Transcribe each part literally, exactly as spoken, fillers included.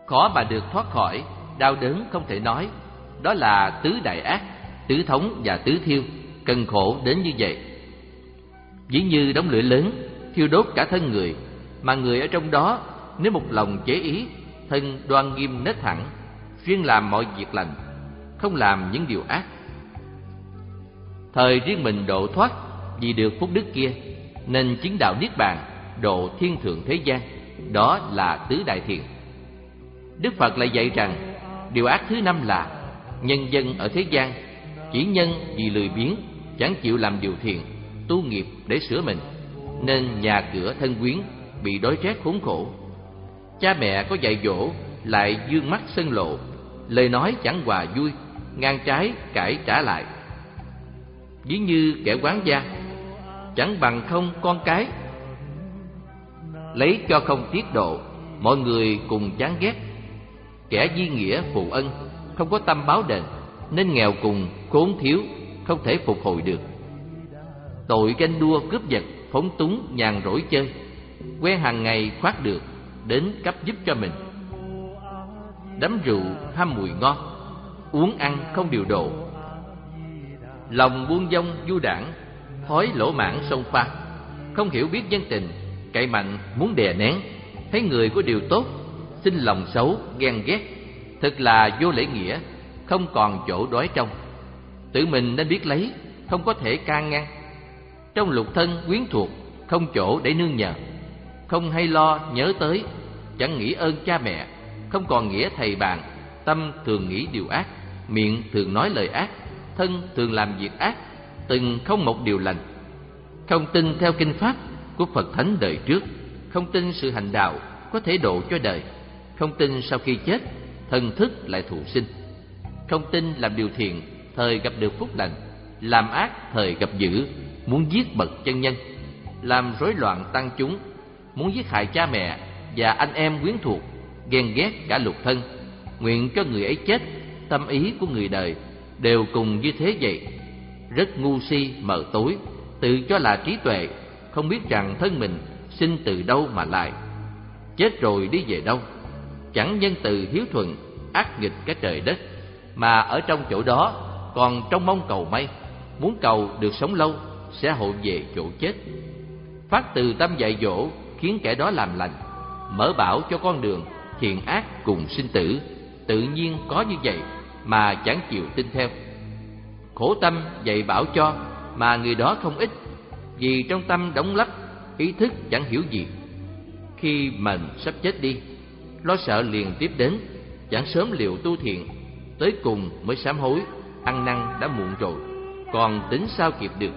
khó mà được thoát khỏi, đau đớn không thể nói. Đó là tứ đại ác, tứ thống và tứ thiêu, cần khổ đến như vậy. Ví như đống lửa lớn thiêu đốt cả thân người, mà người ở trong đó nếu một lòng chế ý, thân đoan nghiêm nết thẳng, riêng làm mọi việc lành, không làm những điều ác, thời riêng mình độ thoát vì được phúc đức kia, nên chứng đạo niết bàn, độ thiên thượng thế gian. Đó là tứ đại thiện. Đức Phật lại dạy rằng điều ác thứ năm là nhân dân ở thế gian chỉ nhân vì lười biếng, chẳng chịu làm điều thiện, tu nghiệp để sửa mình, nên nhà cửa thân quyến bị đói rét khốn khổ. Cha mẹ có dạy dỗ lại dương mắt sân lộ, lời nói chẳng hòa vui, ngang trái cãi trả lại. Ví như kẻ quán gia, chẳng bằng không con cái, lấy cho không tiết độ, mọi người cùng chán ghét. Kẻ di nghĩa phụ ân, không có tâm báo đền, nên nghèo cùng khốn thiếu, không thể phục hồi được. Tội ganh đua cướp giật, phóng túng nhàn rỗi chơi, quen hàng ngày khoác được, đến cấp giúp cho mình. Đắm rượu ham mùi ngon, uống ăn không điều độ, lòng buông dông du đảng, thói lỗ mãng sông pha, không hiểu biết nhân tình, cậy mạnh muốn đè nén, thấy người có điều tốt, sinh lòng xấu ghen ghét, thật là vô lễ nghĩa, không còn chỗ đói trong. Tự mình nên biết lấy, không có thể can ngăn. Trong lục thân quyến thuộc, không chỗ để nương nhờ, không hay lo nhớ tới, chẳng nghĩ ơn cha mẹ, không còn nghĩa thầy bạn, tâm thường nghĩ điều ác, miệng thường nói lời ác, thân thường làm việc ác, từng không một điều lành. Không tin theo kinh pháp của Phật Thánh đời trước, không tin sự hành đạo có thể độ cho đời, không tin sau khi chết thần thức lại thụ sinh, không tin làm điều thiện thời gặp được phúc lành, làm ác thời gặp dữ, muốn giết bậc chân nhân, làm rối loạn tăng chúng, muốn giết hại cha mẹ và anh em quyến thuộc, ghen ghét cả lục thân, nguyện cho người ấy chết. Tâm ý của người đời đều cùng như thế vậy, rất ngu si mờ tối, tự cho là trí tuệ, không biết rằng thân mình sinh từ đâu mà lại, chết rồi đi về đâu, chẳng nhân từ hiếu thuận, ác nghịch cả trời đất, mà ở trong chỗ đó còn trong mong cầu may, muốn cầu được sống lâu sẽ hội về chỗ chết. Phát từ tâm dạy dỗ khiến kẻ đó làm lành, mở bảo cho con đường thiện ác cùng sinh tử, tự nhiên có như vậy mà chẳng chịu tin theo. Khổ tâm dạy bảo cho mà người đó không ít, vì trong tâm đóng lấp, ý thức chẳng hiểu gì. Khi mình sắp chết đi, lo sợ liền tiếp đến, chẳng sớm liệu tu thiện, tới cùng mới sám hối, ăn năn đã muộn rồi, còn tính sao kịp được.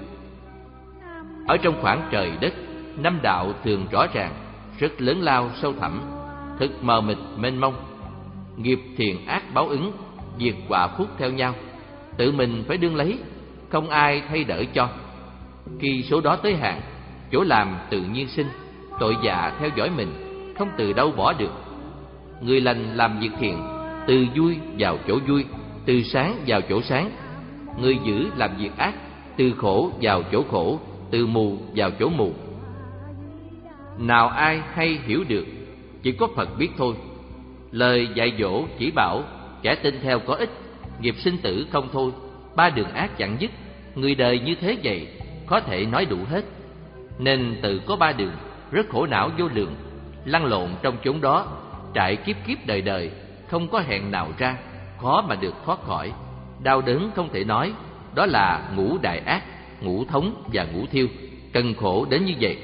Ở trong khoảng trời đất, năm đạo thường rõ ràng, rất lớn lao sâu thẳm, thực mờ mịt mênh mông. Nghiệp thiện ác báo ứng, diệt quả phúc theo nhau, tự mình phải đương lấy, không ai thay đỡ cho. Khi số đó tới hạn, chỗ làm tự nhiên sinh, tội dạ theo dõi mình, không từ đâu bỏ được. Người lành làm việc thiện, từ vui vào chỗ vui, từ sáng vào chỗ sáng. Người dữ làm việc ác, từ khổ vào chỗ khổ, từ mù vào chỗ mù. Nào ai hay hiểu được, chỉ có Phật biết thôi. Lời dạy dỗ chỉ bảo, kẻ tin theo có ích, nghiệp sinh tử không thôi, ba đường ác chẳng dứt. Người đời như thế vậy, có thể nói đủ hết. Nên tự có ba đường, rất khổ não vô lượng, lăn lộn trong chốn đó, trải kiếp kiếp đời đời, không có hẹn nào ra, khó mà được thoát khỏi. Đau đớn không thể nói, đó là ngũ đại ác, ngũ thống và ngũ thiêu, cần khổ đến như vậy.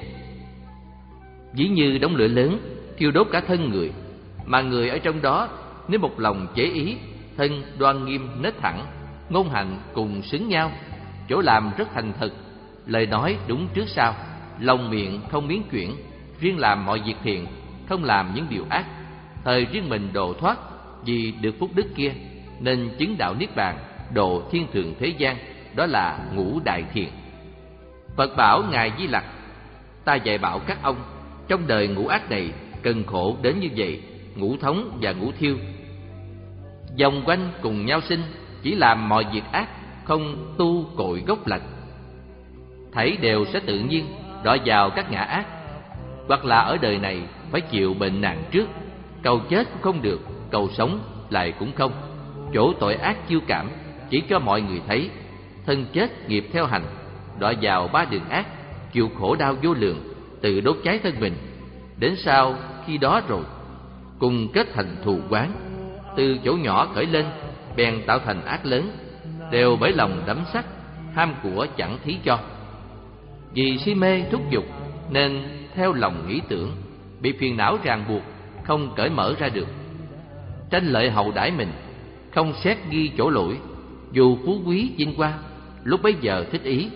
Ví như đống lửa lớn thiêu đốt cả thân người, mà người ở trong đó nếu một lòng chế ý, thân đoan nghiêm nết thẳng, ngôn hành cùng xứng nhau, chỗ làm rất thành thực, lời nói đúng trước sau, lòng miệng không biến chuyển, riêng làm mọi việc thiện, không làm những điều ác, thời riêng mình độ thoát vì được phúc đức kia, nên chứng đạo niết bàn, độ thiên thượng thế gian. Đó là ngũ đại thiện. Phật bảo ngài Di Lặc: ta dạy bảo các ông, trong đời ngũ ác này cần khổ đến như vậy, ngũ thống và ngũ thiêu vòng quanh cùng nhau sinh, chỉ làm mọi việc ác, không tu cội gốc lành, thảy đều sẽ tự nhiên đọa vào các ngã ác, hoặc là ở đời này phải chịu bệnh nặng trước, Cầu chết cũng không được, cầu sống lại cũng không. Chỗ tội ác chiêu cảm, chỉ cho mọi người thấy. Thân chết nghiệp theo hành, đọa vào ba đường ác, chịu khổ đau vô lượng, tự đốt cháy thân mình. Đến sau khi đó rồi, cùng kết thành thù oán, từ chỗ nhỏ khởi lên, bèn tạo thành ác lớn, đều bởi lòng đắm sắc, ham của chẳng thí cho. Vì si mê thúc dục nên theo lòng nghĩ tưởng, bị phiền não ràng buộc, không cởi mở ra được. Tranh lợi hậu đãi mình, không xét ghi chỗ lỗi, dù phú quý vinh hoa, lúc bấy giờ thích ý.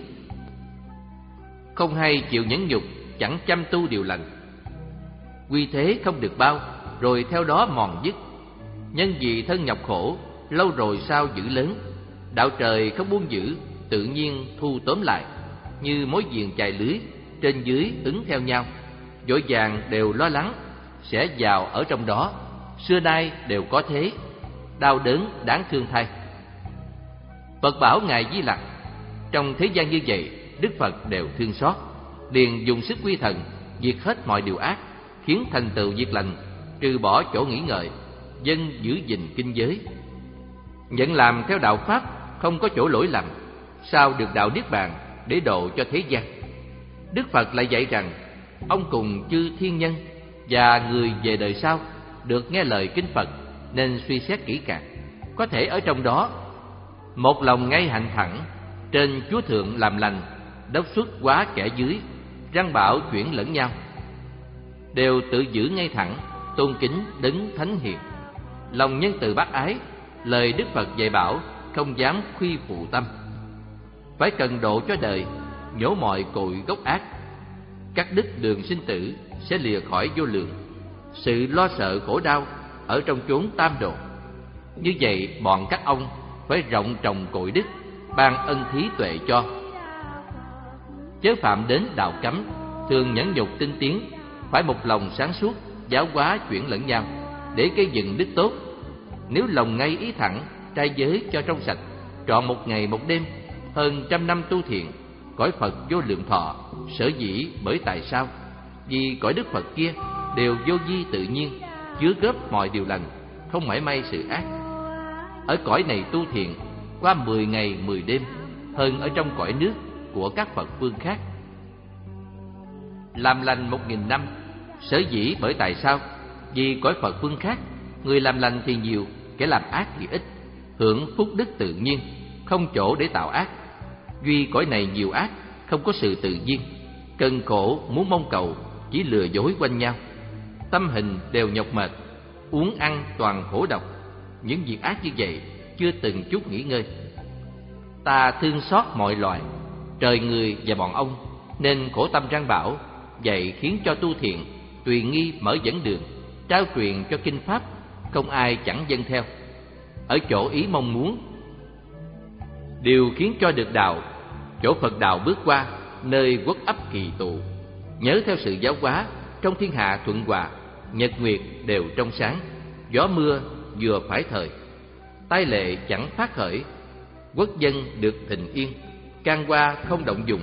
Không hay chịu nhẫn nhục, chẳng chăm tu điều lành. Quy thế không được bao, rồi theo đó mòn dứt. Nhân vì thân nhọc khổ, lâu rồi sao giữ lớn. Đạo trời không buông giữ, tự nhiên thu tóm lại. Như mối viền chài lưới, trên dưới ứng theo nhau, vội vàng đều lo lắng sẽ vào ở trong đó. Xưa nay đều có thế, đau đớn đáng thương thay. Phật bảo Ngài Di Lặc, trong thế gian như vậy, Đức Phật đều thương xót, liền dùng sức quy thần, diệt hết mọi điều ác, khiến thành tựu việc lành, trừ bỏ chỗ nghĩ ngợi, dân giữ gìn kinh giới. Nhận làm theo đạo Pháp, không có chỗ lỗi lầm, sao được đạo Niết Bàn để độ cho thế gian. Đức Phật lại dạy rằng, ông cùng chư thiên nhân và người về đời sau được nghe lời kinh Phật nên suy xét kỹ càng, có thể ở trong đó một lòng ngay hạnh thẳng, trên Chúa Thượng làm lành, đốc xuất quá kẻ dưới, răng bảo chuyển lẫn nhau, đều tự giữ ngay thẳng, tôn kính đấng thánh hiền, lòng nhân từ bác ái, lời Đức Phật dạy bảo không dám khuy phụ tâm. Phải cần độ cho đời, nhổ mọi cội gốc ác, cắt đứt đường sinh tử, sẽ lìa khỏi vô lượng sự lo sợ khổ đau ở trong chốn tam độ. Như vậy bọn các ông phải rộng trồng cội đức, ban ân thí tuệ cho. Chớ phạm đến đạo cấm, thường nhẫn nhục tinh tiến, phải một lòng sáng suốt, giáo hóa chuyển lẫn nhau, để gây dựng đức tốt. Nếu lòng ngay ý thẳng, trai giới cho trong sạch, trọn một ngày một đêm, hơn trăm năm tu thiện, cõi Phật vô lượng thọ. Sở dĩ bởi tại sao? Vì cõi Đức Phật kia đều vô vi tự nhiên, chứa góp mọi điều lành, không mảy may sự ác. Ở cõi này tu thiện qua mười ngày mười đêm, hơn ở trong cõi nước của các Phật phương khác. Làm lành một nghìn năm, sở dĩ bởi tại sao? Vì cõi Phật phương khác, người làm lành thì nhiều, kẻ làm ác thì ít, hưởng phúc đức tự nhiên, không chỗ để tạo ác. Duy cõi này nhiều ác, không có sự tự nhiên, cần khổ muốn mong cầu, chỉ lừa dối quanh nhau. Tâm hình đều nhọc mệt, uống ăn toàn khổ độc. Những việc ác như vậy chưa từng chút nghỉ ngơi. Ta thương xót mọi loài, trời người và bọn ông, nên khổ tâm răng bảo, vậy khiến cho tu thiện tùy nghi mở dẫn đường, trao truyền cho kinh pháp, không ai chẳng dâng theo. Ở chỗ ý mong muốn, điều khiến cho được đạo, chỗ Phật đạo bước qua, nơi quốc ấp kỳ tụ. Nhớ theo sự giáo hóa, trong thiên hạ thuận hòa, nhật nguyệt đều trong sáng, gió mưa vừa phải thời, tai lệ chẳng phát khởi, quốc dân được thịnh yên, can qua không động dùng.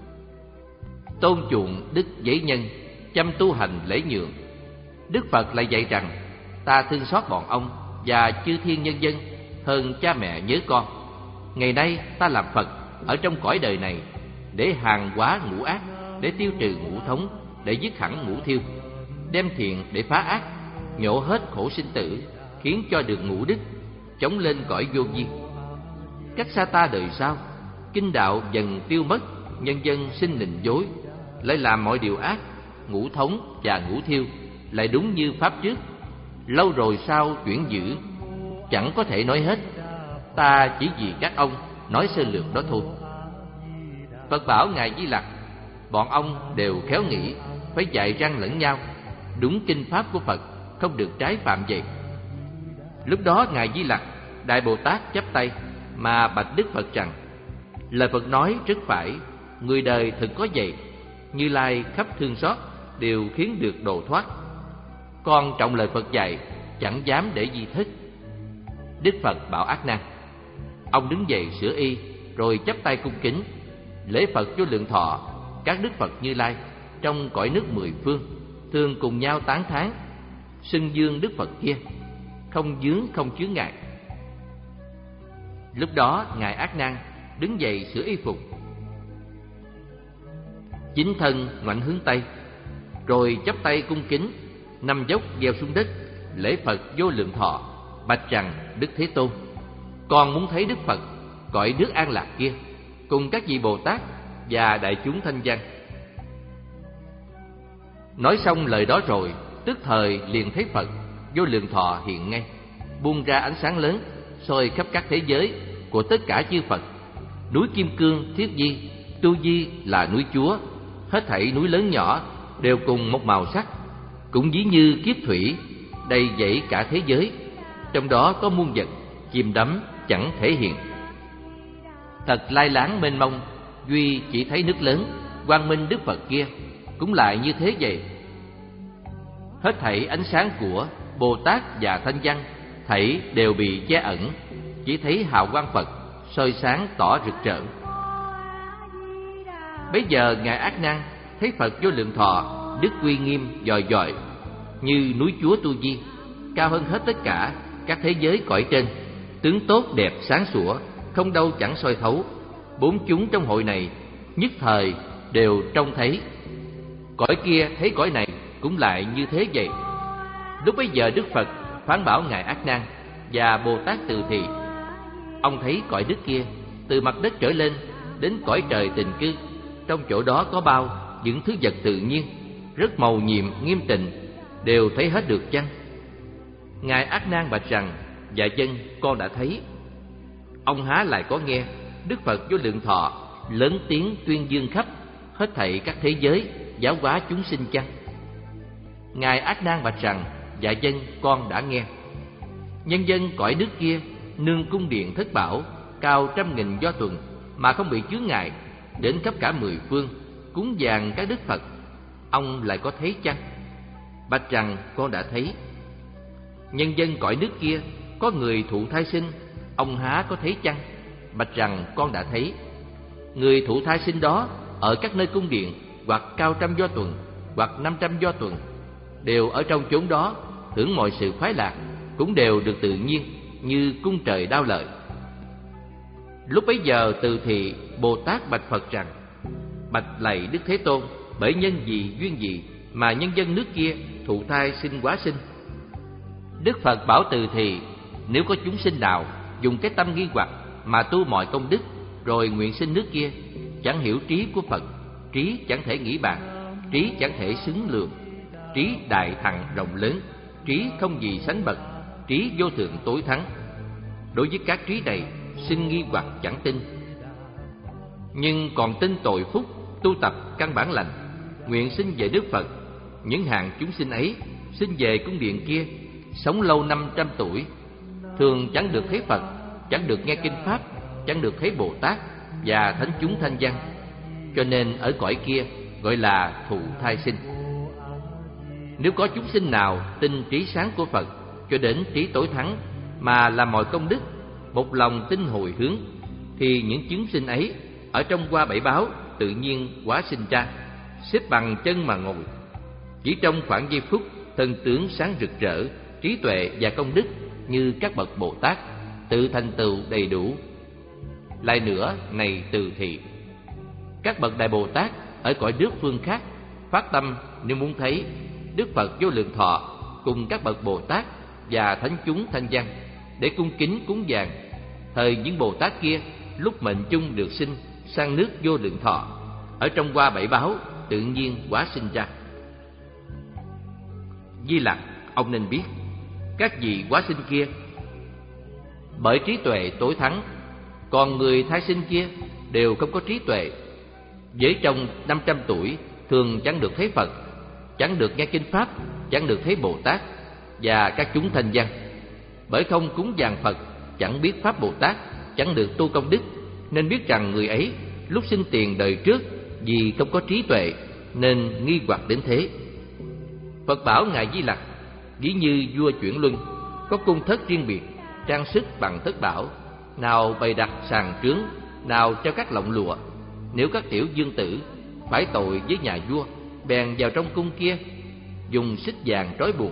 Tôn chuộng đức giấy nhân, chăm tu hành lễ nhượng. Đức Phật lại dạy rằng, ta thương xót bọn ông và chư thiên nhân dân hơn cha mẹ nhớ con. Ngày nay ta làm Phật ở trong cõi đời này, để hàng hóa ngũ ác, để tiêu trừ ngũ thống, để dứt hẳn ngũ thiêu, đem thiện để phá ác, nhổ hết khổ sinh tử, khiến cho được ngũ đức, chống lên cõi vô vi. Cách xa ta đời sau, kinh đạo dần tiêu mất, nhân dân sinh nịnh dối, lại làm mọi điều ác, ngũ thống và ngũ thiêu lại đúng như pháp trước. Lâu rồi sao chuyển dữ, chẳng có thể nói hết, ta chỉ vì các ông nói sơ lược đó thôi. Phật bảo Ngài Di Lặc, bọn ông đều khéo nghĩ, phải dạy răng lẫn nhau, đúng kinh pháp của Phật, không được trái phạm vậy. Lúc đó Ngài Di Lặc, Đại Bồ Tát chắp tay mà bạch Đức Phật rằng, lời Phật nói rất phải, người đời thực có vậy. Như Lai khắp thương xót, đều khiến được độ thoát. Con trọng lời Phật dạy, chẳng dám để di thất. Đức Phật bảo Ác Nan. Ông đứng dậy sửa y, rồi chắp tay cung kính lễ Phật vô lượng thọ. Các Đức Phật Như Lai trong cõi nước mười phương thường cùng nhau tán thán. xưng dương Đức Phật kia, không vướng không chướng ngại. Lúc đó ngài Ác Nan đứng dậy sửa y phục, chính thân ngoảnh hướng Tây, rồi chắp tay cung kính, nằm dốc gieo xuống đất, lễ Phật Vô Lượng Thọ, bạch rằng: Đức Thế Tôn, con muốn thấy Đức Phật cõi nước an lạc kia, cùng các vị Bồ Tát và đại chúng thanh văn. Nói xong lời đó rồi, tức thời liền thấy Phật Vô Lượng Thọ hiện ngay, buông ra ánh sáng lớn, soi khắp các thế giới của tất cả chư Phật. Núi Kim Cương, Thiết Di, Tu Di là núi Chúa, hết thảy núi lớn nhỏ đều cùng một màu sắc, cũng ví như kiếp thủy đầy dẫy cả thế giới, trong đó có muôn vật chìm đắm chẳng thể hiện. Thật lai láng mênh mông, duy chỉ thấy nước lớn quang minh Đức Phật kia cũng lại như thế vậy. Hết thảy ánh sáng của Bồ Tát và thanh văn thảy đều bị che ẩn, chỉ thấy hào quang Phật soi sáng tỏ rực rỡ. Bấy giờ ngài Ác Nan thấy Phật Vô Lượng Thọ đức uy nghiêm dòi dòi như núi Chúa Tu Di, cao hơn hết tất cả các thế giới cõi trên, tướng tốt đẹp sáng sủa, không đâu chẳng soi thấu. Bốn chúng trong hội này nhất thời đều trông thấy. Cõi kia thấy cõi này cũng lại như thế vậy. Lúc bấy giờ Đức Phật phán bảo ngài Ác Nan và Bồ Tát Từ Thì: ông thấy cõi đất kia từ mặt đất trở lên đến cõi trời tình cư, trong chỗ đó có bao những thứ vật tự nhiên rất màu nhiệm nghiêm tịnh, đều thấy hết được chăng? Ngài Ác Nan bạch rằng: dạ dân, con đã thấy. Ông há lại có nghe Đức Phật Vô Lượng Thọ lớn tiếng tuyên dương khắp hết thảy các thế giới giáo hóa chúng sinh chăng? Ngài Ác Nan bạch rằng: dạ dân, con đã nghe. Nhân dân cõi nước kia nương cung điện thất bảo cao trăm nghìn do tuần mà không bị chướng ngại, đến khắp cả mười phương cúng dường các đức Phật, ông lại có thấy chăng? Bạch rằng: con đã thấy. Nhân dân cõi nước kia có người thụ thai sinh, ông há có thấy chăng? Bạch rằng: con đã thấy. Người thụ thai sinh đó ở các nơi cung điện hoặc cao trăm do tuần hoặc năm trăm do tuần, đều ở trong chốn đó hưởng mọi sự khoái lạc, cũng đều được tự nhiên như cung trời đao lợi. Lúc bấy giờ Từ Thì Bồ Tát bạch Phật rằng: bạch lạy Đức Thế Tôn, bởi nhân gì duyên gì mà nhân dân nước kia thụ thai sinh hóa sinh? Đức Phật bảo Từ Thì: nếu có chúng sinh nào dùng cái tâm nghi hoặc mà tu mọi công đức, rồi nguyện sinh nước kia, chẳng hiểu trí của Phật, trí chẳng thể nghĩ bàn, trí chẳng thể xứng lượng, trí đại thằng rộng lớn, trí không gì sánh bậc, trí vô thượng tối thắng. Đối với các trí này sinh nghi hoặc chẳng tin, nhưng còn tin tội phúc, tu tập căn bản lành, nguyện sinh về Đức Phật. Những hàng chúng sinh ấy sinh về cung điện kia, sống lâu năm trăm tuổi, thường chẳng được thấy Phật, chẳng được nghe kinh pháp, chẳng được thấy Bồ Tát và thánh chúng thanh văn, cho nên ở cõi kia gọi là thụ thai sinh. Nếu có chúng sinh nào tin trí sáng của Phật cho đến trí tối thắng mà làm mọi công đức, một lòng tin hồi hướng, thì những chúng sinh ấy ở trong hoa bảy báo tự nhiên hóa sinh ra, xếp bằng chân mà ngồi. Chỉ trong khoảng giây phút, thân tướng sáng rực rỡ, trí tuệ và công đức như các bậc Bồ Tát, tự thành tựu đầy đủ. Lại nữa, này Từ Thì, các bậc Đại Bồ Tát ở cõi nước phương khác phát tâm nếu muốn thấy Đức Phật Vô Lượng Thọ cùng các bậc Bồ Tát và thánh chúng thanh văn, để cung kính cúng dường, thời những Bồ Tát kia lúc mệnh chung được sinh sang nước Vô Lượng Thọ, ở trong hoa bảy báo tự nhiên hóa sinh ra. Di Lặc, ông nên biết, các vị hóa sinh kia bởi trí tuệ tối thắng, còn người thai sinh kia đều không có trí tuệ. Với trong năm trăm tuổi thường chẳng được thấy Phật, chẳng được nghe kinh pháp, chẳng được thấy Bồ Tát và các chúng thanh văn. Bởi không cúng dường Phật, chẳng biết pháp Bồ Tát, chẳng được tu công đức, nên biết rằng người ấy lúc sinh tiền đời trước vì không có trí tuệ nên nghi hoặc đến thế. Phật bảo ngài Di Lặc: ví như vua chuyển luân, có cung thất riêng biệt, trang sức bằng thất bảo, nào bày đặt sàn trướng, nào treo các lọng lụa. Nếu các tiểu dương tử phải tội với nhà vua, bèn vào trong cung kia, dùng xích vàng trói buộc,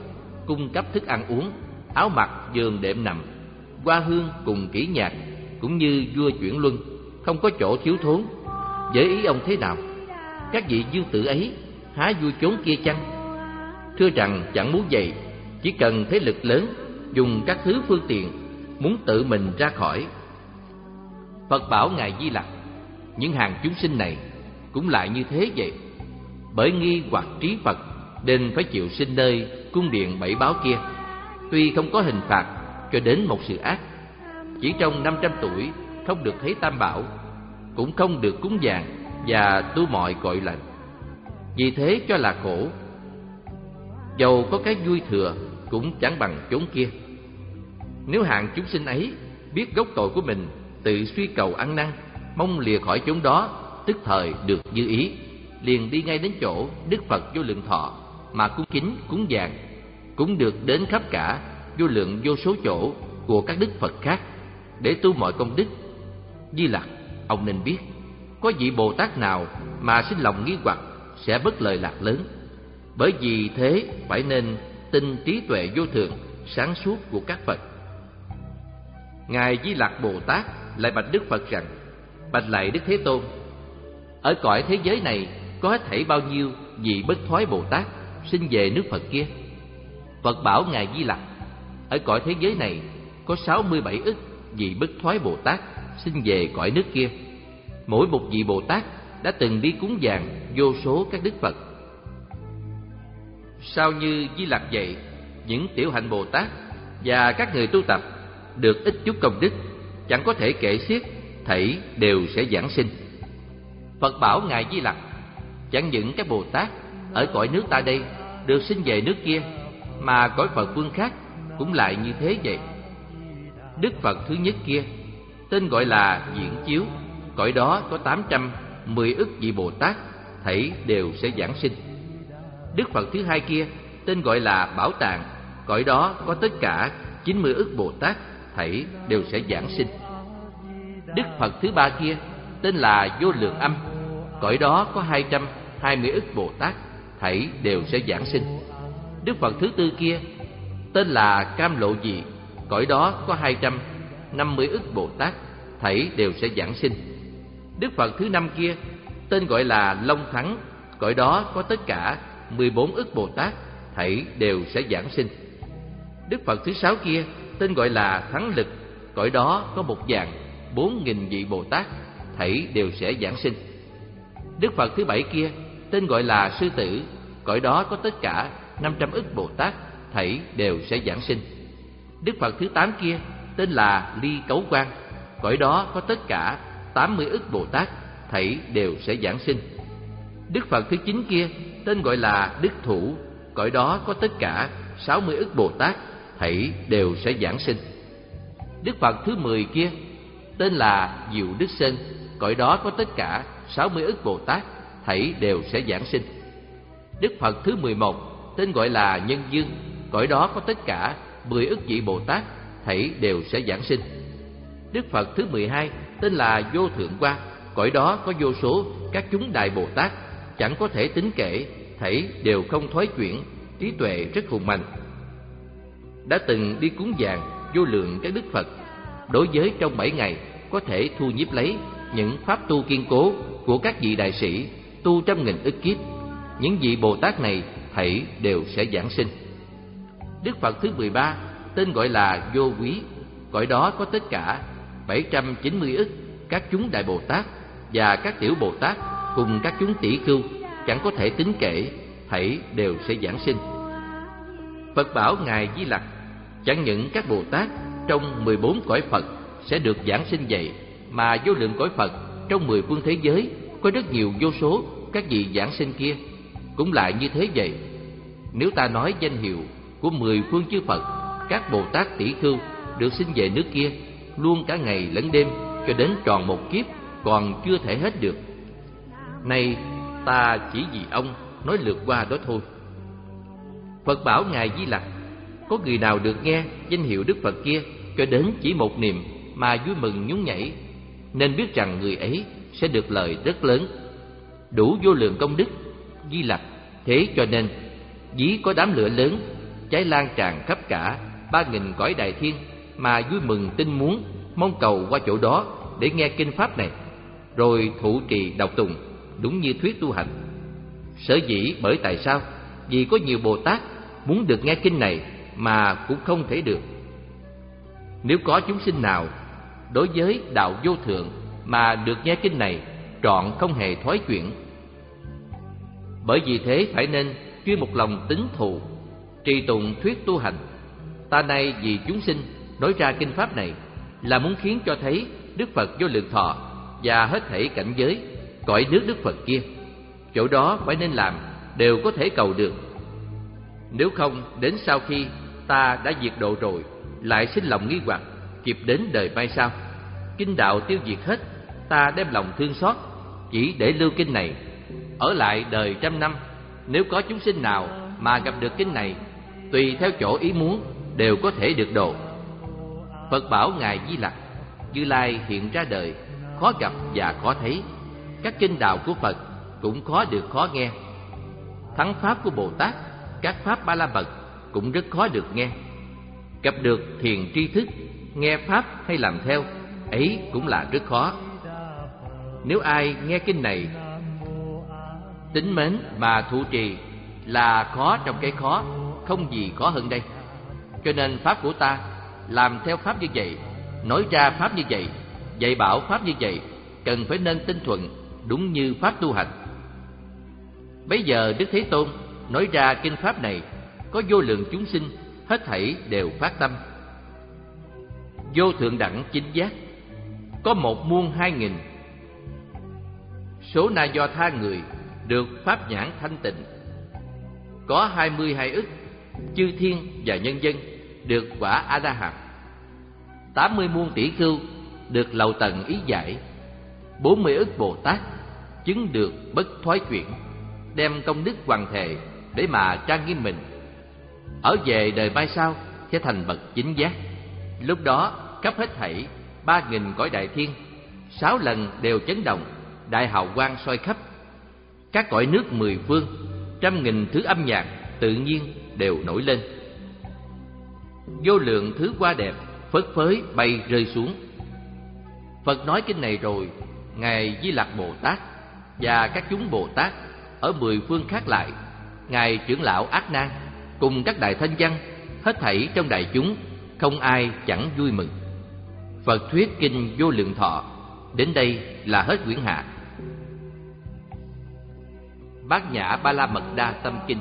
cung cấp thức ăn uống, áo mặc, giường đệm nằm, hoa hương cùng kỹ nhạc, cũng như vua chuyển luân, không có chỗ thiếu thốn. Với ý ông thế nào? Các vị dương tử ấy há vui chốn kia chăng? Thưa rằng chẳng muốn vậy, chỉ cần thế lực lớn, dùng các thứ phương tiện, muốn tự mình ra khỏi. Phật bảo Ngài Di Lặc, những hàng chúng sinh này cũng lại như thế vậy. Bởi nghi hoặc trí Phật nên phải chịu sinh nơi cung điện bảy báo kia. Tuy không có hình phạt cho đến một sự ác, chỉ trong năm trăm tuổi không được thấy tam bảo, cũng không được cúng dường và tu mọi cội lành. Vì thế cho là khổ. Dầu có cái vui thừa cũng chẳng bằng chốn kia. Nếu hạng chúng sinh ấy biết gốc tội của mình, tự suy cầu ăn năn, mong lìa khỏi chốn đó, tức thời được như ý, liền đi ngay đến chỗ Đức Phật Vô Lượng Thọ mà cung kính cúng dường, cũng được đến khắp cả vô lượng vô số chỗ của các đức Phật khác để tu mọi công đức. Di Lặc, ông nên biết, có vị Bồ Tát nào mà sinh lòng nghi hoặc sẽ bất lợi lạc lớn. Bởi vì thế phải nên tin trí tuệ vô thượng sáng suốt của các Phật. Ngài Di Lặc Bồ Tát lại bạch Đức Phật rằng: bạch lạy Đức Thế Tôn, ở cõi thế giới này có hết thảy bao nhiêu vị bất thoái Bồ Tát sinh về nước Phật kia? Phật bảo Ngài Di Lặc: ở cõi thế giới này có sáu mươi bảy ức vị bất thoái Bồ Tát sinh về cõi nước kia. Mỗi một vị Bồ Tát đã từng đi cúng dường vô số các đức Phật. Sao như Di Lặc vậy, những tiểu hạnh Bồ Tát và các người tu tập được ít chút công đức, chẳng có thể kể xiết, thảy đều sẽ giảng sinh. Phật bảo Ngài Di Lặc: chẳng những các Bồ Tát ở cõi nước ta đây được sinh về nước kia, mà cõi Phật phương khác cũng lại như thế vậy. Đức Phật thứ nhất kia tên gọi là Diễn Chiếu, cõi đó có tám trăm mười ức vị Bồ Tát, thảy đều sẽ giảng sinh. Đức Phật thứ hai kia tên gọi là Bảo Tàng, cõi đó có tất cả chín mươi ức Bồ Tát, thảy đều sẽ giảng sinh. Đức Phật thứ ba kia tên là Vô Lượng Âm, cõi đó có hai trăm hai mươi ức Bồ Tát, thảy đều sẽ giảng sinh. Đức Phật thứ tư kia tên là Cam Lộ Dị, cõi đó có hai trăm năm mươi ức Bồ Tát, thảy đều sẽ giảng sinh. Đức Phật thứ năm kia tên gọi là Long Thắng, cõi đó có tất cả mười bốn ức Bồ Tát, thảy đều sẽ giảng sinh. Đức Phật thứ sáu kia tên gọi là Thắng Lực, cõi đó có một vạn bốn nghìn vị Bồ Tát, thảy đều sẽ giảng sinh. Đức Phật thứ bảy kia tên gọi là Sư Tử, cõi đó có tất cả năm trăm ức Bồ Tát, thảy đều sẽ giảng sinh. Đức Phật thứ tám kia tên là Ly Cấu Quang, cõi đó có tất cả tám mươi ức Bồ Tát, thảy đều sẽ giảng sinh. Đức Phật thứ chín kia tên gọi là Đức Thủ, cõi đó có tất cả sáu mươi ức Bồ Tát, thảy đều sẽ giảng sinh. Đức Phật thứ mười kia tên là Diệu Đức Sơn, cõi đó có tất cả sáu mươi ức Bồ Tát, thảy đều sẽ giảng sinh. Đức Phật thứ mười một tên gọi là Nhân Dương, cõi đó có tất cả mười ức vị Bồ Tát, thảy đều sẽ giảng sinh. Đức Phật thứ mười hai tên là Vô Thượng Hoa, cõi đó có vô số các chúng đại Bồ Tát, chẳng có thể tính kể, thảy đều không thoái chuyển, trí tuệ rất hùng mạnh. Đã từng đi cúng dường vô lượng các đức Phật, đối với trong bảy ngày có thể thu nhiếp lấy những pháp tu kiên cố của các vị đại sĩ tu trăm nghìn ức kiếp. Những vị Bồ Tát này thảy đều sẽ giảng sinh. Đức Phật thứ mười ba tên gọi là Vô Quý, cõi đó có tất cả bảy trăm chín mươi ức các chúng đại Bồ Tát và các tiểu Bồ Tát cùng các chúng tỷ khưu, chẳng có thể tính kể, thảy đều sẽ giảng sinh. Phật bảo Ngài Di Lặc: chẳng những các Bồ Tát trong mười bốn cõi Phật sẽ được giảng sinh vậy, mà vô lượng cõi Phật trong mười phương thế giới có rất nhiều vô số các vị giảng sinh kia cũng lại như thế vậy. Nếu ta nói danh hiệu của mười phương chư Phật, các Bồ Tát tỷ khưu được sinh về nước kia luôn cả ngày lẫn đêm cho đến tròn một kiếp còn chưa thể hết được. Nay ta chỉ vì ông nói lượt qua đó thôi. Phật bảo Ngài Di Lặc: có người nào được nghe danh hiệu Đức Phật kia cho đến chỉ một niệm mà vui mừng nhún nhảy, nên biết rằng người ấy sẽ được lợi rất lớn, đủ vô lượng công đức. Di Lặc, thế cho nên ví có đám lửa lớn cháy lan tràn khắp cả ba nghìn cõi đại thiên, mà vui mừng tin muốn, mong cầu qua chỗ đó để nghe kinh pháp này, rồi thụ trì đọc tùng, đúng như thuyết tu hành. Sở dĩ bởi tại sao? Vì có nhiều Bồ Tát muốn được nghe kinh này mà cũng không thể được. Nếu có chúng sinh nào đối với đạo vô thượng mà được nghe kinh này, trọn không hề thoái chuyển. Bởi vì thế phải nên chuyên một lòng tín thụ, trì tụng thuyết tu hành. Ta nay vì chúng sinh nói ra kinh pháp này là muốn khiến cho thấy Đức Phật Vô Lượng Thọ và hết thảy cảnh giới cõi nước Đức Phật kia, chỗ đó phải nên làm đều có thể cầu được. Nếu không, đến sau khi ta đã diệt độ rồi, lại sinh lòng nghi hoặc, kịp đến đời mai sau, kinh đạo tiêu diệt hết, ta đem lòng thương xót, chỉ để lưu kinh này, ở lại đời trăm năm. Nếu có chúng sinh nào mà gặp được kinh này, tùy theo chỗ ý muốn, đều có thể được độ. Phật bảo Ngài Di Lặc, Như Lai hiện ra đời, khó gặp và khó thấy. Các kinh đạo của Phật cũng khó được khó nghe. Thắng pháp của Bồ Tát, các pháp Ba La Mật cũng rất khó được nghe. Gặp được thiền tri thức, nghe pháp hay làm theo, ấy cũng là rất khó. Nếu ai nghe kinh này tín mến mà thụ trì là khó trong cái khó, không gì khó hơn đây. Cho nên pháp của ta làm theo pháp như vậy, nói ra pháp như vậy, dạy bảo pháp như vậy, cần phải nên tinh thuận, đúng như pháp tu hành. Bấy giờ Đức Thế Tôn nói ra kinh pháp này, có vô lượng chúng sinh hết thảy đều phát tâm. Vô thượng đẳng chính giác, có một muôn hai nghìn. Số na do tha người được pháp nhãn thanh tịnh, có hai mươi hai ức chư thiên và nhân dân được quả A La Hán. Tám mươi muôn tỷ khưu được lầu tận ý giải. Bốn mươi ức Bồ Tát chứng được bất thoái chuyển, đem công đức hoàn thệ để mà trang nghiêm mình. Ở về đời mai sau sẽ thành bậc chính giác. Lúc đó khắp hết thảy ba nghìn cõi đại thiên, sáu lần đều chấn động, đại hào quang soi khắp. Các cõi nước mười phương, trăm nghìn thứ âm nhạc tự nhiên đều nổi lên. Vô lượng thứ hoa đẹp phất phới bay rơi xuống. Phật nói kinh này rồi, Ngài Di Lặc Bồ Tát và các chúng Bồ Tát ở mười phương khác lại, Ngài trưởng lão Ác Nan cùng các đại thanh văn, hết thảy trong đại chúng không ai chẳng vui mừng. Phật thuyết kinh Vô Lượng Thọ đến đây là hết quyển hạ. Bát Nhã Ba La Mật Đa Tâm Kinh.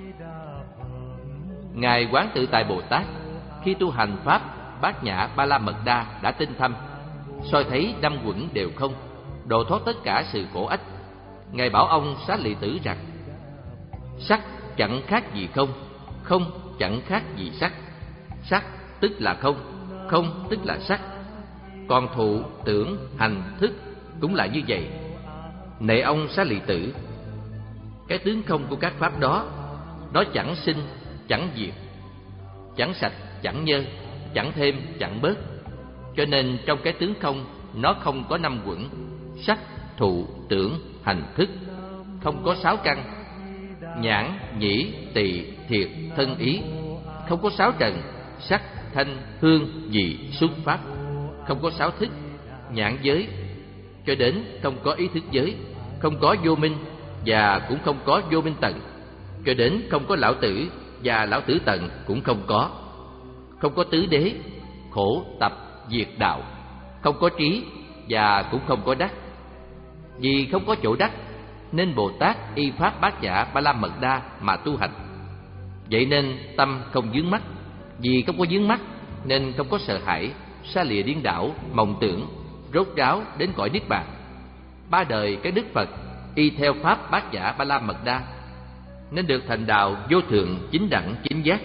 Ngài Quán Tự Tại Bồ Tát khi tu hành pháp Bát Nhã Ba La Mật Đa đã tinh thâm, soi thấy năm quẩn đều không, độ thoát tất cả sự khổ ách. Ngài bảo ông Xá利Tử rằng: sắc chẳng khác gì không, không chẳng khác gì sắc. Sắc tức là không, không tức là sắc. Còn thụ, tưởng, hành, thức cũng là như vậy. Này ông Xá利Tử, cái tướng không của các pháp đó, nó chẳng sinh, chẳng diệt, chẳng sạch, chẳng nhơ, chẳng thêm, chẳng bớt. Cho nên trong cái tướng không, nó không có năm quẩn: sắc, thụ, tưởng, hành, thức. Không có sáu căn: nhãn, nhĩ, tỳ, thiệt, thân, ý. Không có sáu trần: sắc, thanh, hương, vị, xúc, pháp. Không có sáu thức: nhãn giới, cho đến không có ý thức giới. Không có vô minh và cũng không có vô minh tận, cho đến không có lão tử và lão tử tận cũng không có. Không có tứ đế, khổ, tập, diệt, đạo. Không có trí và cũng không có đắc. Vì không có chỗ đắc nên Bồ Tát y pháp Bát Nhã Ba La Mật Đa mà tu hành. Vậy nên tâm không vướng mắc. Vì không có vướng mắc nên không có sợ hãi, xa lìa điên đảo, mộng tưởng, rốt ráo đến cõi niết bàn. Ba đời cái Đức Phật y theo pháp Bát Nhã Ba La Mật Đa nên được thành đạo vô thượng chính đẳng chính giác.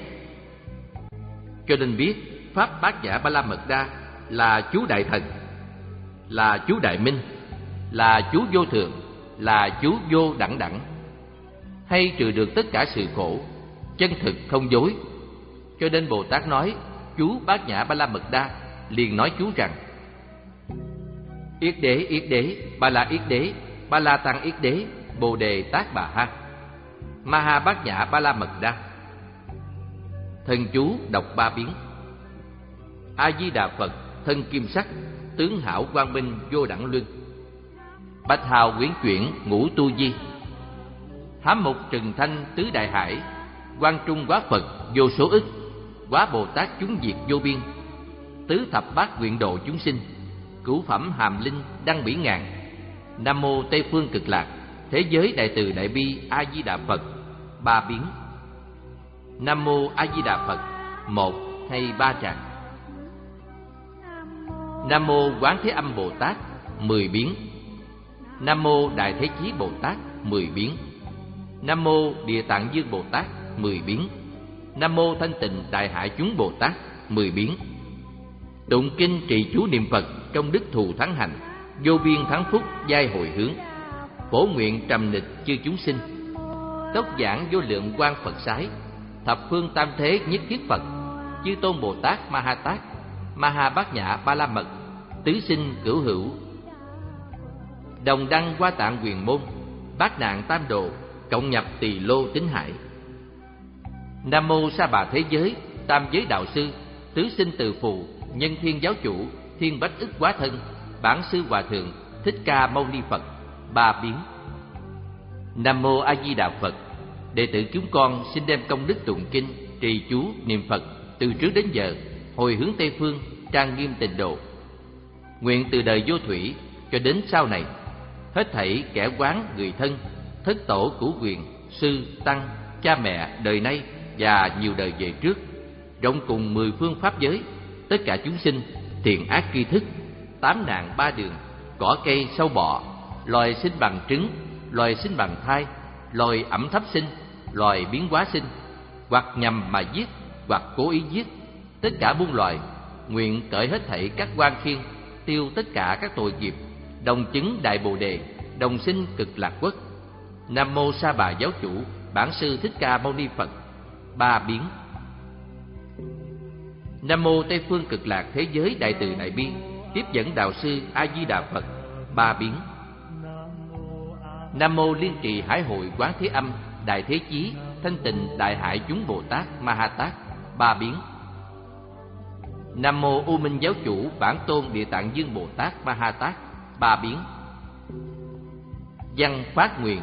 Cho nên biết pháp Bát Nhã Ba La Mật Đa là chú đại thần, là chú đại minh, là chú vô thượng, là chú vô đẳng đẳng, hay trừ được tất cả sự khổ, chân thực không dối. Cho nên Bồ Tát nói chú Bát Nhã Ba La Mật Đa, liền nói chú rằng: Yết đế, yết đế, Ba La yết đế, Ba La tăng yết đế, Bồ đề Tát Bà Ha, Ma Ha Bát Nhã Ba La Mật Đa. Thần chú đọc ba biến. A Di Đà Phật, thân kim sắc, tướng hảo quang minh vô đẳng luân. Bạch hào quyển chuyển ngũ tu di. Hám mục trừng thanh tứ đại hải. Quang trung quá Phật vô số ức. Quá Bồ Tát chúng diệt vô biên. Tứ thập bát nguyện độ chúng sinh. Cửu phẩm hàm linh đăng bỉ ngàn. Nam mô Tây phương cực lạc, thế giới đại từ đại bi A Di Đà Phật, ba biến. Nam mô A Di Đà Phật, một hay ba tràng. Nam mô Quán Thế Âm Bồ Tát, mười biến. Nam mô Đại Thế Chí Bồ Tát, mười biến. Nam mô Địa Tạng Dương Bồ Tát, mười biến. Nam mô Thanh Tịnh Đại Hải Chúng Bồ Tát, mười biến. Tụng kinh trì chú niệm Phật trong đức thù thắng hành, vô biên thắng phúc giai hồi hướng. Phổ nguyện trầm nịch chư chúng sinh, tốc giảng vô lượng quang Phật sái. Thập phương tam thế nhất thiết Phật, chư tôn Bồ Tát Ma Ha Tát, Ma Ha Bát Nhã Ba La Mật, tứ sinh cửu hữu, đồng đăng Hoa Tạng Quyền Môn, bát nạn tam độ, cộng nhập tỳ lô tín hải. Nam mô Sa Bà Thế Giới tam giới đạo sư, tứ sinh từ phụ, nhân thiên giáo chủ, thiên bách ức quá thân, bản sư hòa thượng Thích Ca Mâu Ni Phật, ba biến. Nam mô A Di Đà Phật. Đệ tử chúng con xin đem công đức tụng kinh, trì chú niệm Phật từ trước đến giờ, hồi hướng Tây phương, trang nghiêm tịnh độ. Nguyện từ đời vô thủy cho đến sau này, hết thảy kẻ quán người thân, thất tổ cửu quyền, sư tăng, cha mẹ đời nay và nhiều đời về trước, rộng cùng mười phương pháp giới, tất cả chúng sinh thiện ác tri thức, tám nạn ba đường, cỏ cây sâu bọ, loài sinh bằng trứng, loài sinh bằng thai, loài ẩm thấp sinh, loài biến hóa sinh, hoặc nhằm mà giết, hoặc cố ý giết, tất cả muôn loài, nguyện cởi hết thảy các oan khiên, tiêu tất cả các tội nghiệp, đồng chứng đại bồ đề, đồng sinh cực lạc quốc. Nam mô Sa Bà giáo chủ, bản sư Thích Ca Mâu Ni Phật, ba biến. Nam mô Tây phương cực lạc thế giới đại từ đại bi, tiếp dẫn đạo sư A Di Đà Phật, ba biến. Nam mô Liên Trì Hải Hội Quán Thế Âm Đại Thế Chí Thanh Tịnh Đại Hải Chúng Bồ Tát Ma Ha Tát, ba biến. Nam mô U Minh giáo chủ Bản Tôn Địa Tạng Dương Bồ Tát Ma Ha Tát, ba biến. Văn phát nguyện.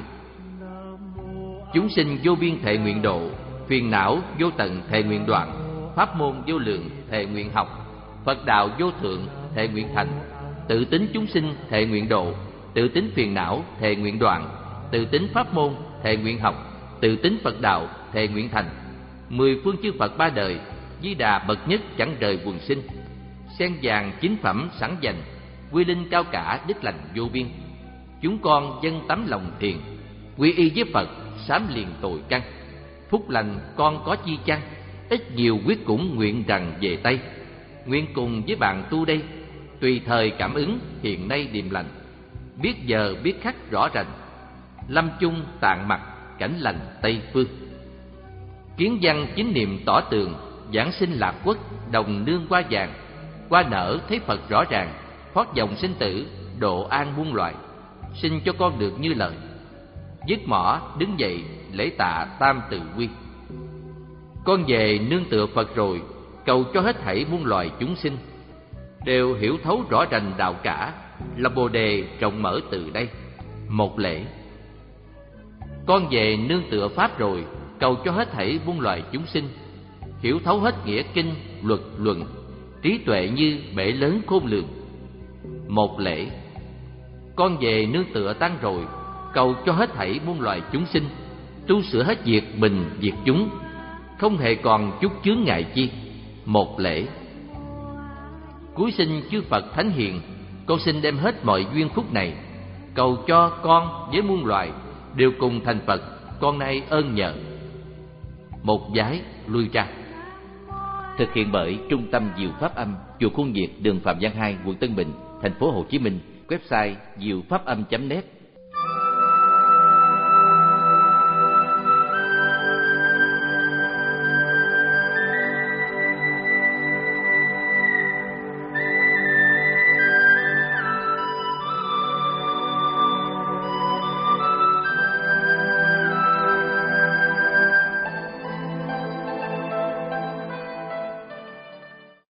Chúng sinh vô biên thệ nguyện độ, phiền não vô tận thệ nguyện đoạn, pháp môn vô lượng thệ nguyện học, Phật đạo vô thượng thệ nguyện thành. Tự tính chúng sinh thệ nguyện độ, tự tính phiền não thệ nguyện đoạn, tự tính pháp môn thệ nguyện học, tự tính Phật đạo thệ nguyện thành. Mười phương chư Phật ba đời, Di Đà bậc nhất chẳng rời quần sinh. Sen vàng chính phẩm sẵn dành, quy linh cao cả đức lành vô biên. Chúng con dâng tấm lòng thiền, quy y với Phật sám liền tội căn. Phúc lành con có chi chăng, ít nhiều quyết cũng nguyện rằng về Tây. Nguyện cùng với bạn tu đây, tùy thời cảm ứng hiện nay điềm lành. Biết giờ biết khắc rõ rành, lâm chung tạng mặt cảnh lành Tây phương. Kiến văn chính niệm tỏ tường, giảng sinh lạc quốc đồng nương hoa vàng. Qua nở thấy Phật rõ ràng, thoát dòng sinh tử độ an muôn loài. Xin cho con được như lời, dứt mỏ đứng dậy lễ tạ tam từ quy. Con về nương tựa Phật rồi, cầu cho hết thảy muôn loài chúng sinh đều hiểu thấu rõ rành đạo cả, là bồ đề rộng mở từ đây. Một lễ. Con về nương tựa Pháp rồi, cầu cho hết thảy muôn loài chúng sinh hiểu thấu hết nghĩa kinh luật luận, trí tuệ như bể lớn khôn lường. Một lễ. Con về nương tựa Tăng rồi, cầu cho hết thảy muôn loài chúng sinh tu sửa hết việc mình việc chúng, không hề còn chút chướng ngại chi. Một lễ. Cuối sinh chư Phật Thánh Hiền, con xin đem hết mọi duyên phúc này, cầu cho con với muôn loài đều cùng thành Phật, con nay ơn nhờ. Một vái lui ra. Thực hiện bởi Trung tâm Diệu Pháp Âm, chùa Khuôn Việt, đường Phạm Văn hai, quận Tân Bình, thành phố Hồ Chí Minh. Website diệu pháp âm chấm net.